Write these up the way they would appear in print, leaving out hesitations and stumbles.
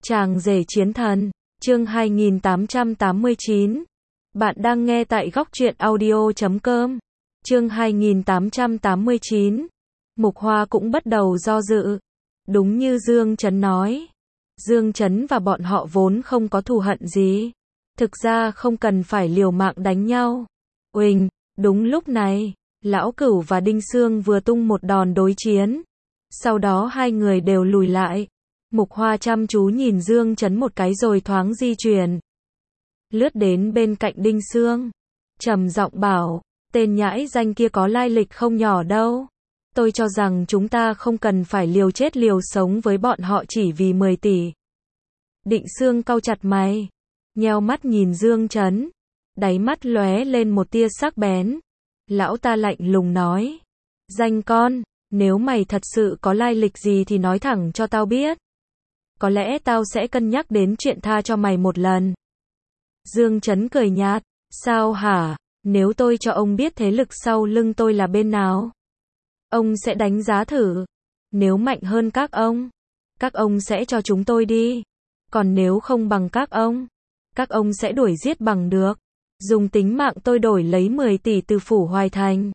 Chàng rể chiến thần, chương 2889. Bạn đang nghe tại góc truyện audio.com. Chương 2889. Mục Hoa cũng bắt đầu do dự. Đúng như Dương Chấn nói. Dương Chấn và bọn họ vốn không có thù hận gì. Thực ra không cần phải liều mạng đánh nhau. Uỳnh, đúng lúc này, Lão Cửu và Đinh Sương vừa tung một đòn đối chiến. Sau đó hai người đều lùi lại. Mục Hoa chăm chú nhìn Dương Chấn một cái rồi thoáng di chuyển. Lướt đến bên cạnh Đinh Sương. Trầm giọng bảo, tên nhãi danh kia có lai lịch không nhỏ đâu. Tôi cho rằng chúng ta không cần phải liều chết liều sống với bọn họ chỉ vì 10 tỷ. Định Sương cau chặt mày. Nheo mắt nhìn Dương Chấn. Đáy mắt lóe lên một tia sắc bén. Lão ta lạnh lùng nói. Danh con, nếu mày thật sự có lai lịch gì thì nói thẳng cho tao biết. Có lẽ tao sẽ cân nhắc đến chuyện tha cho mày một lần. Dương Chấn cười nhạt. Sao hả? Nếu tôi cho ông biết thế lực sau lưng tôi là bên nào, ông sẽ đánh giá thử. Nếu mạnh hơn các ông sẽ cho chúng tôi đi. Còn nếu không bằng các ông sẽ đuổi giết bằng được. Dùng tính mạng tôi đổi lấy 10 tỷ từ Phủ Hoài Thành.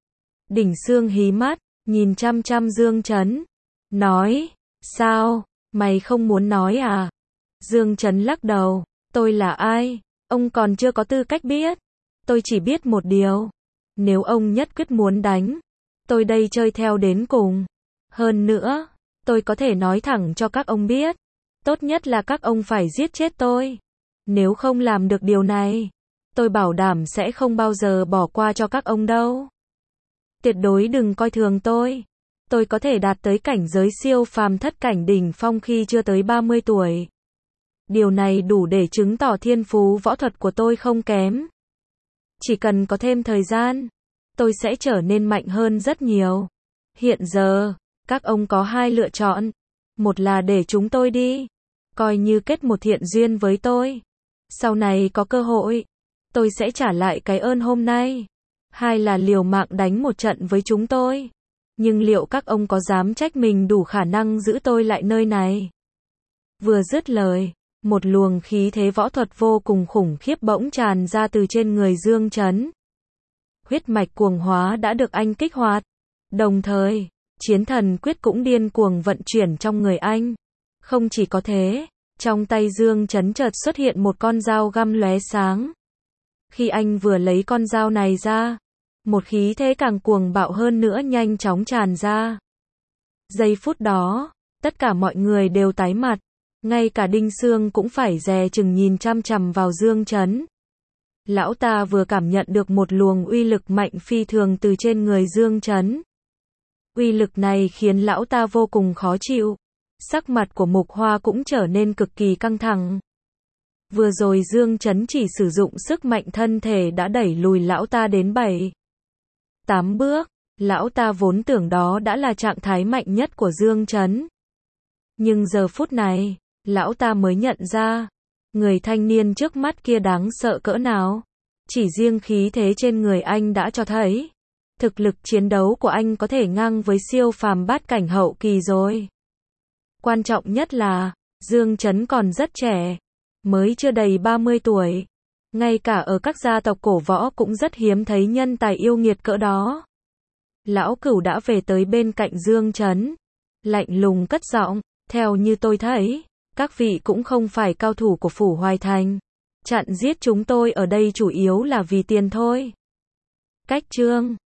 Đỉnh Sương hí mắt, nhìn chăm chăm Dương Chấn. Nói, sao, mày không muốn nói à? Dương Chấn lắc đầu, tôi là ai? Ông còn chưa có tư cách biết. Tôi chỉ biết một điều. Nếu ông nhất quyết muốn đánh, tôi đây chơi theo đến cùng. Hơn nữa, tôi có thể nói thẳng cho các ông biết. Tốt nhất là các ông phải giết chết tôi. Nếu không làm được điều này, tôi bảo đảm sẽ không bao giờ bỏ qua cho các ông đâu. Tuyệt đối đừng coi thường tôi. Tôi có thể đạt tới cảnh giới siêu phàm thất cảnh đỉnh phong khi chưa tới 30 tuổi. Điều này đủ để chứng tỏ thiên phú võ thuật của tôi không kém. Chỉ cần có thêm thời gian, tôi sẽ trở nên mạnh hơn rất nhiều. Hiện giờ, các ông có hai lựa chọn. Một là để chúng tôi đi, coi như kết một thiện duyên với tôi. Sau này có cơ hội, tôi sẽ trả lại cái ơn hôm nay. Hai là liều mạng đánh một trận với chúng tôi. Nhưng liệu các ông có dám trách mình đủ khả năng giữ tôi lại nơi này? Vừa dứt lời, một luồng khí thế võ thuật vô cùng khủng khiếp bỗng tràn ra từ trên người Dương Chấn. Huyết mạch cuồng hóa đã được anh kích hoạt. Đồng thời, chiến thần quyết cũng điên cuồng vận chuyển trong người anh. Không chỉ có thế, trong tay Dương Chấn chợt xuất hiện một con dao găm lóe sáng. Khi anh vừa lấy con dao này ra, một khí thế càng cuồng bạo hơn nữa nhanh chóng tràn ra. Giây phút đó, tất cả mọi người đều tái mặt. Ngay cả Đinh Sương cũng phải dè chừng nhìn chăm chằm vào Dương Chấn. Lão ta vừa cảm nhận được một luồng uy lực mạnh phi thường từ trên người Dương Chấn. Uy lực này khiến lão ta vô cùng khó chịu. Sắc mặt của Mục Hoa cũng trở nên cực kỳ căng thẳng. Vừa rồi Dương Chấn chỉ sử dụng sức mạnh thân thể đã đẩy lùi lão ta đến 7-8 bước. Lão ta vốn tưởng đó đã là trạng thái mạnh nhất của Dương Chấn. Nhưng giờ phút này, lão ta mới nhận ra, người thanh niên trước mắt kia đáng sợ cỡ nào. Chỉ riêng khí thế trên người anh đã cho thấy, thực lực chiến đấu của anh có thể ngang với siêu phàm bát cảnh hậu kỳ rồi. Quan trọng nhất là, Dương Chấn còn rất trẻ, mới chưa đầy 30 tuổi. Ngay cả ở các gia tộc cổ võ cũng rất hiếm thấy nhân tài yêu nghiệt cỡ đó. Lão Cửu đã về tới bên cạnh Dương Chấn, lạnh lùng cất giọng, theo như tôi thấy, các vị cũng không phải cao thủ của Phủ Hoài Thành. Chặn giết chúng tôi ở đây chủ yếu là vì tiền thôi. Cách chương